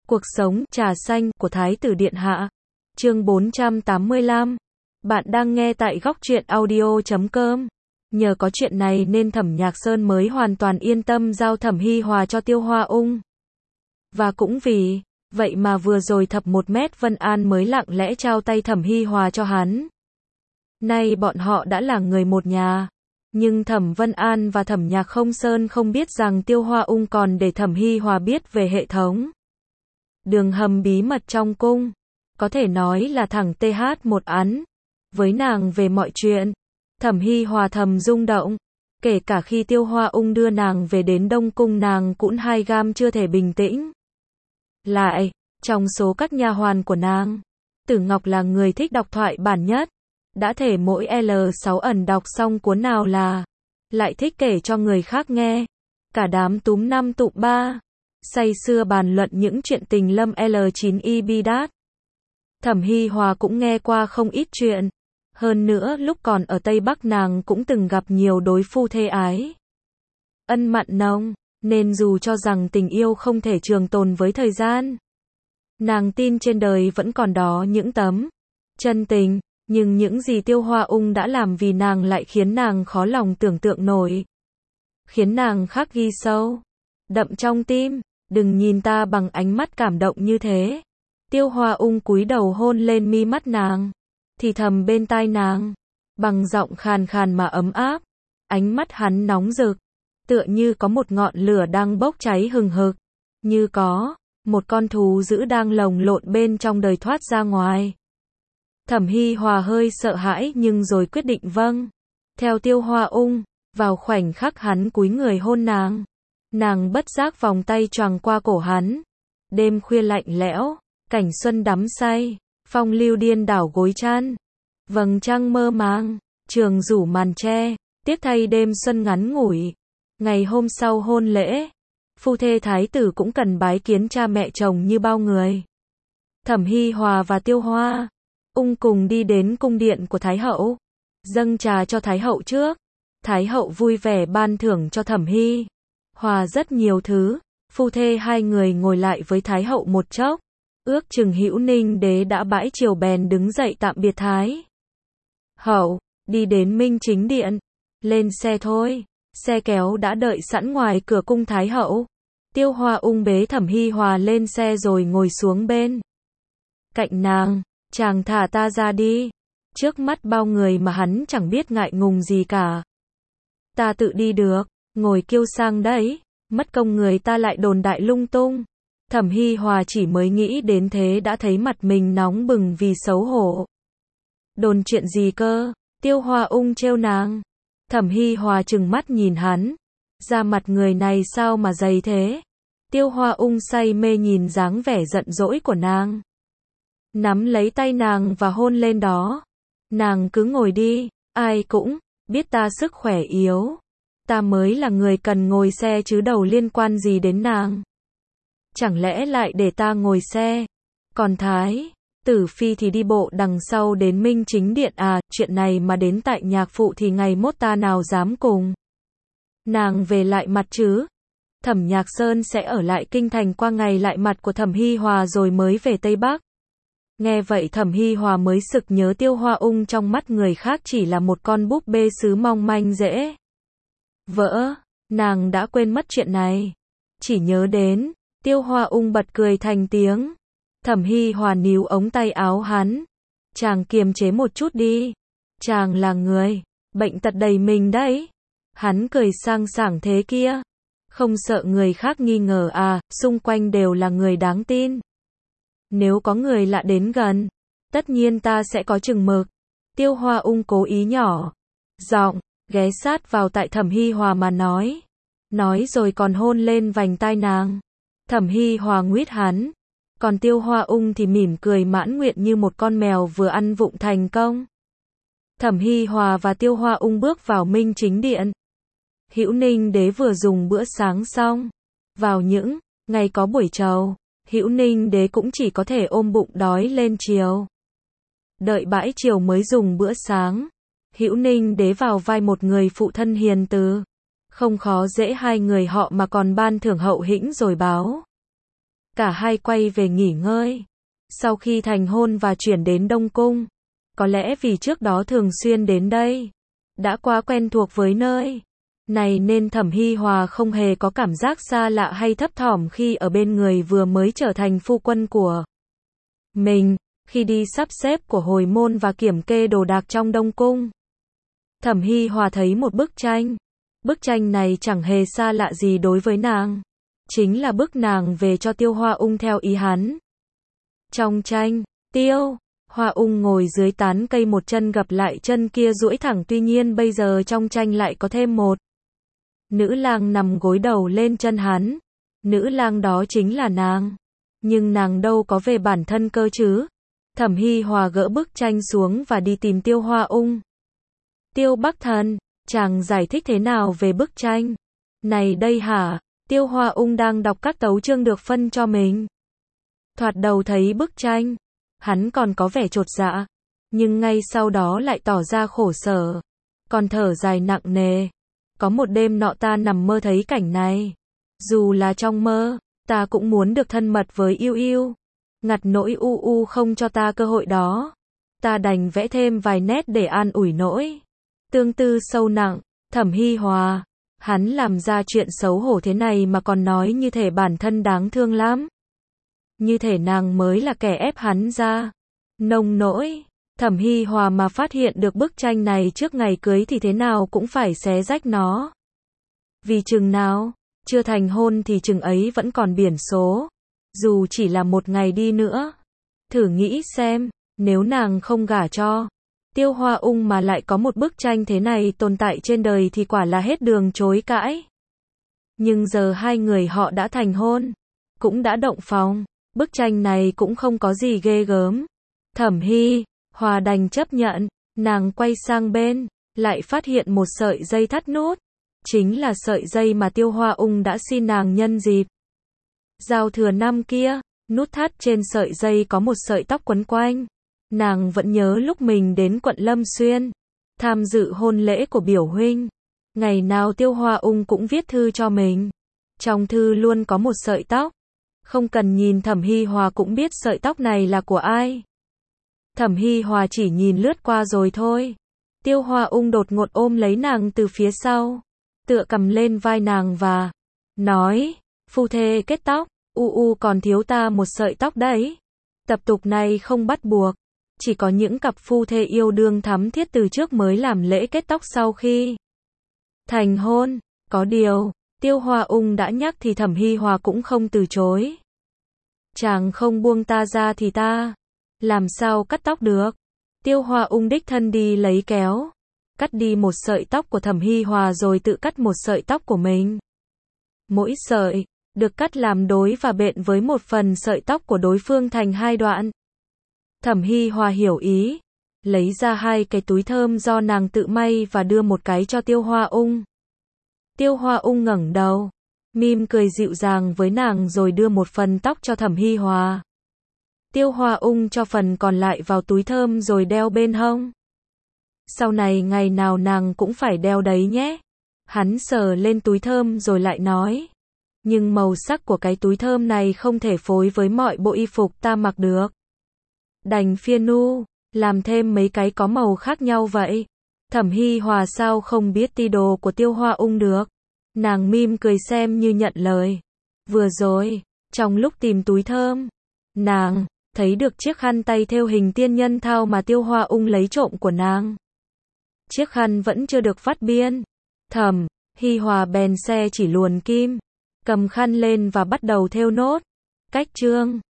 Cuộc sống trà xanh của Thái tử Điện Hạ. Chương 485. Bạn đang nghe tại góc truyện audio.com. Nhờ có chuyện này nên Thẩm Nhạc Sơn mới hoàn toàn yên tâm giao Thẩm Hi Hòa cho Tiêu Hoa Ung. Và cũng vì vậy mà vừa rồi Thập 1m Vân An mới lặng lẽ trao tay Thẩm Hi Hòa cho hắn. Nay bọn họ đã là người một nhà. Nhưng Thẩm Vân An và Thẩm Nhạc Không Sơn không biết rằng Tiêu Hoa Ung còn để Thẩm Hi Hòa biết về hệ thống đường hầm bí mật trong cung. Có thể nói là thẳng TH một án với nàng về mọi chuyện. Thẩm Hi Hòa thầm rung động. Kể cả khi Tiêu Hoa Ung đưa nàng về đến Đông Cung, nàng cũng 2 gam chưa thể bình tĩnh lại. Trong số các nha hoàn của nàng, Tử Ngọc là người thích đọc thoại bản nhất. Đã thể mỗi L6 ẩn đọc xong cuốn nào là lại thích kể cho người khác nghe. Cả đám túm 5 tụm 3, say sưa bàn luận những chuyện tình lâm L9 Ibidat. Thẩm Hi Hòa cũng nghe qua không ít chuyện. Hơn nữa lúc còn ở Tây Bắc nàng cũng từng gặp nhiều đối phu thê ái ân mặn nồng, nên dù cho rằng tình yêu không thể trường tồn với thời gian, nàng tin trên đời vẫn còn đó những tấm chân tình. Nhưng những gì Tiêu Hoa Ung đã làm vì nàng lại khiến nàng khó lòng tưởng tượng nổi. Khiến nàng khắc ghi sâu đậm trong tim. Đừng nhìn ta bằng ánh mắt cảm động như thế. Tiêu Hoa Ung cúi đầu hôn lên mi mắt nàng, thì thầm bên tai nàng, bằng giọng khàn khàn mà ấm áp. Ánh mắt hắn nóng rực, tựa như có một ngọn lửa đang bốc cháy hừng hực, như có một con thú dữ đang lồng lộn bên trong đời thoát ra ngoài. Thẩm Hi Hòa hơi sợ hãi nhưng rồi quyết định vâng theo Tiêu Hoa Ung. Vào khoảnh khắc hắn cúi người hôn nàng, nàng bất giác vòng tay choàng qua cổ hắn. Đêm khuya lạnh lẽo, cảnh xuân đắm say, phong lưu điên đảo gối chăn, vầng trăng mơ màng, trường rủ màn tre. Tiếc thay đêm xuân ngắn ngủi. Ngày hôm sau hôn lễ, phu thê thái tử cũng cần bái kiến cha mẹ chồng như bao người. Thẩm Hi Hòa và Tiêu Hoa Ung cùng đi đến cung điện của Thái hậu, dâng trà cho Thái hậu trước. Thái hậu vui vẻ ban thưởng cho Thẩm Hi Hòa rất nhiều thứ. Phu thê hai người ngồi lại với Thái hậu một chốc. Ước chừng Hữu Ninh đế đã bãi triều bèn đứng dậy tạm biệt Thái hậu, đi đến Minh Chính điện. Lên xe thôi. Xe kéo đã đợi sẵn ngoài cửa cung Thái hậu. Tiêu Hoa Ung bế Thẩm Hi Hòa lên xe rồi ngồi xuống bên cạnh nàng. Chàng thả ta ra đi. Trước mắt bao người mà hắn chẳng biết ngại ngùng gì cả. Ta tự đi được. Ngồi kiêu sang đấy. Mất công người ta lại đồn đại lung tung. Thẩm Hi Hòa chỉ mới nghĩ đến thế đã thấy mặt mình nóng bừng vì xấu hổ. Đồn chuyện gì cơ? Tiêu Hoa Ung trêu nàng. Thẩm Hi Hòa trừng mắt nhìn hắn. Da mặt người này sao mà dày thế? Tiêu Hoa Ung say mê nhìn dáng vẻ giận dỗi của nàng, nắm lấy tay nàng và hôn lên đó. Nàng cứ ngồi đi. Ai cũng biết ta sức khỏe yếu. Ta mới là người cần ngồi xe chứ đâu liên quan gì đến nàng. Chẳng lẽ lại để ta ngồi xe? Còn Thái tử phi thì đi bộ đằng sau đến Minh Chính điện à? Chuyện này mà đến tại nhạc phụ thì ngày mốt ta nào dám cùng nàng về lại mặt chứ? Thẩm Nhạc Sơn sẽ ở lại kinh thành qua ngày lại mặt của Thẩm Hi Hòa rồi mới về Tây Bắc. Nghe vậy Thẩm Hi Hòa mới sực nhớ Tiêu Hoa Ung trong mắt người khác chỉ là một con búp bê sứ mong manh dễ vỡ. Nàng đã quên mất chuyện này. Chỉ nhớ đến Tiêu Hoa Ung bật cười thành tiếng. Thẩm Hi Hòa níu ống tay áo hắn. Chàng kiềm chế một chút đi. Chàng là người bệnh tật đầy mình đấy. Hắn cười sang sảng thế kia. Không sợ người khác nghi ngờ à? Xung quanh đều là người đáng tin. Nếu có người lạ đến gần, tất nhiên ta sẽ có chừng mực. Tiêu Hoa Ung cố ý nhỏ giọng, ghé sát vào tại Thẩm Hi Hòa mà nói. Nói rồi còn hôn lên vành tai nàng. Thẩm Hi Hòa nguyết hắn. Còn Tiêu Hoa Ung thì mỉm cười mãn nguyện như một con mèo vừa ăn vụng thành công. Thẩm Hi Hòa và Tiêu Hoa Ung bước vào Minh Chính điện. Hữu Ninh đế vừa dùng bữa sáng xong. Vào những ngày có buổi trầu, Hữu Ninh đế cũng chỉ có thể ôm bụng đói lên chiều. Đợi bãi chiều mới dùng bữa sáng. Hữu Ninh đế vào vai một người phụ thân hiền từ. Không khó dễ hai người họ mà còn ban thưởng hậu hĩnh rồi báo. Cả hai quay về nghỉ ngơi. Sau khi thành hôn và chuyển đến Đông Cung, có lẽ vì trước đó thường xuyên đến đây, đã quá quen thuộc với nơi này nên Thẩm Hi Hòa không hề có cảm giác xa lạ hay thấp thỏm khi ở bên người vừa mới trở thành phu quân của mình. Khi đi sắp xếp của hồi môn và kiểm kê đồ đạc trong Đông Cung, Thẩm Hi Hòa thấy một bức tranh. Bức tranh này chẳng hề xa lạ gì đối với nàng. Chính là bức nàng về cho Tiêu Hoa Ung theo ý hắn. Trong tranh, Tiêu Hoa Ung ngồi dưới tán cây, một chân gập lại chân kia duỗi thẳng, tuy nhiên bây giờ trong tranh lại có thêm một nữ lang nằm gối đầu lên chân hắn. Nữ lang đó chính là nàng. Nhưng nàng đâu có về bản thân cơ chứ. Thẩm Hi Hòa gỡ bức tranh xuống và đi tìm Tiêu Hoa Ung. Tiêu Bắc Thần, chàng giải thích thế nào về bức tranh này đây hả? Tiêu Hoa Ung đang đọc các tấu chương được phân cho mình. Thoạt đầu thấy bức tranh, hắn còn có vẻ chột dạ, nhưng ngay sau đó lại tỏ ra khổ sở, còn thở dài nặng nề. Có một đêm nọ ta nằm mơ thấy cảnh này. Dù là trong mơ, ta cũng muốn được thân mật với Yêu Yêu. Ngặt nỗi U không cho ta cơ hội đó. Ta đành vẽ thêm vài nét để an ủi nỗi tương tư sâu nặng. Thẩm Hi Hòa, hắn làm ra chuyện xấu hổ thế này mà còn nói như thể bản thân đáng thương lắm. Như thể nàng mới là kẻ ép hắn ra nông nỗi. Thẩm Hi Hòa mà phát hiện được bức tranh này trước ngày cưới thì thế nào cũng phải xé rách nó. Vì chừng nào chưa thành hôn thì chừng ấy vẫn còn biển số. Dù chỉ là một ngày đi nữa. Thử nghĩ xem, nếu nàng không gả cho Tiêu Hoa Ung mà lại có một bức tranh thế này tồn tại trên đời thì quả là hết đường chối cãi. Nhưng giờ hai người họ đã thành hôn, cũng đã động phòng, bức tranh này cũng không có gì ghê gớm. Thẩm Hi Hòa đành chấp nhận. Nàng quay sang bên, lại phát hiện một sợi dây thắt nút. Chính là sợi dây mà Tiêu Hoa Ung đã xin nàng nhân dịp giao thừa năm kia. Nút thắt trên sợi dây có một sợi tóc quấn quanh. Nàng vẫn nhớ lúc mình đến quận Lâm Xuyên, tham dự hôn lễ của biểu huynh. Ngày nào Tiêu Hoa Ung cũng viết thư cho mình. Trong thư luôn có một sợi tóc. Không cần nhìn Thẩm Hi Hòa cũng biết sợi tóc này là của ai. Thẩm Hi Hòa chỉ nhìn lướt qua rồi thôi. Tiêu Hoa Ung đột ngột ôm lấy nàng từ phía sau, tựa cầm lên vai nàng và nói, phu thê kết tóc, còn thiếu ta một sợi tóc đấy. Tập tục này không bắt buộc, chỉ có những cặp phu thê yêu đương thắm thiết từ trước mới làm lễ kết tóc sau khi thành hôn. Có điều, Tiêu Hoa Ung đã nhắc thì Thẩm Hi Hòa cũng không từ chối. Chàng không buông ta ra thì ta làm sao cắt tóc được. Tiêu Hoa Ung đích thân đi lấy kéo, cắt đi một sợi tóc của Thẩm Hi Hòa rồi tự cắt một sợi tóc của mình. Mỗi sợi được cắt làm đối và bện với một phần sợi tóc của đối phương thành hai đoạn. Thẩm Hi Hòa hiểu ý, lấy ra hai cái túi thơm do nàng tự may và đưa một cái cho Tiêu Hoa Ung. Tiêu Hoa Ung ngẩng đầu, mỉm cười dịu dàng với nàng rồi đưa một phần tóc cho Thẩm Hi Hòa. Tiêu Hoa Ung cho phần còn lại vào túi thơm rồi đeo bên hông. Sau này ngày nào nàng cũng phải đeo đấy nhé. Hắn sờ lên túi thơm rồi lại nói. Nhưng màu sắc của cái túi thơm này không thể phối với mọi bộ y phục ta mặc được. Đành phiên nu, làm thêm mấy cái có màu khác nhau vậy. Thẩm Hi Hòa sao không biết ti đồ của Tiêu Hoa Ung được. Nàng mỉm cười xem như nhận lời. Vừa rồi, trong lúc tìm túi thơm, nàng thấy được chiếc khăn tay thêu hình tiên nhân thao mà Tiêu Hoa Ung lấy trộm của nàng. Chiếc khăn vẫn chưa được vắt biên. Thẩm Hi Hòa bèn xe chỉ luồn kim, cầm khăn lên và bắt đầu thêu nốt. Cách chương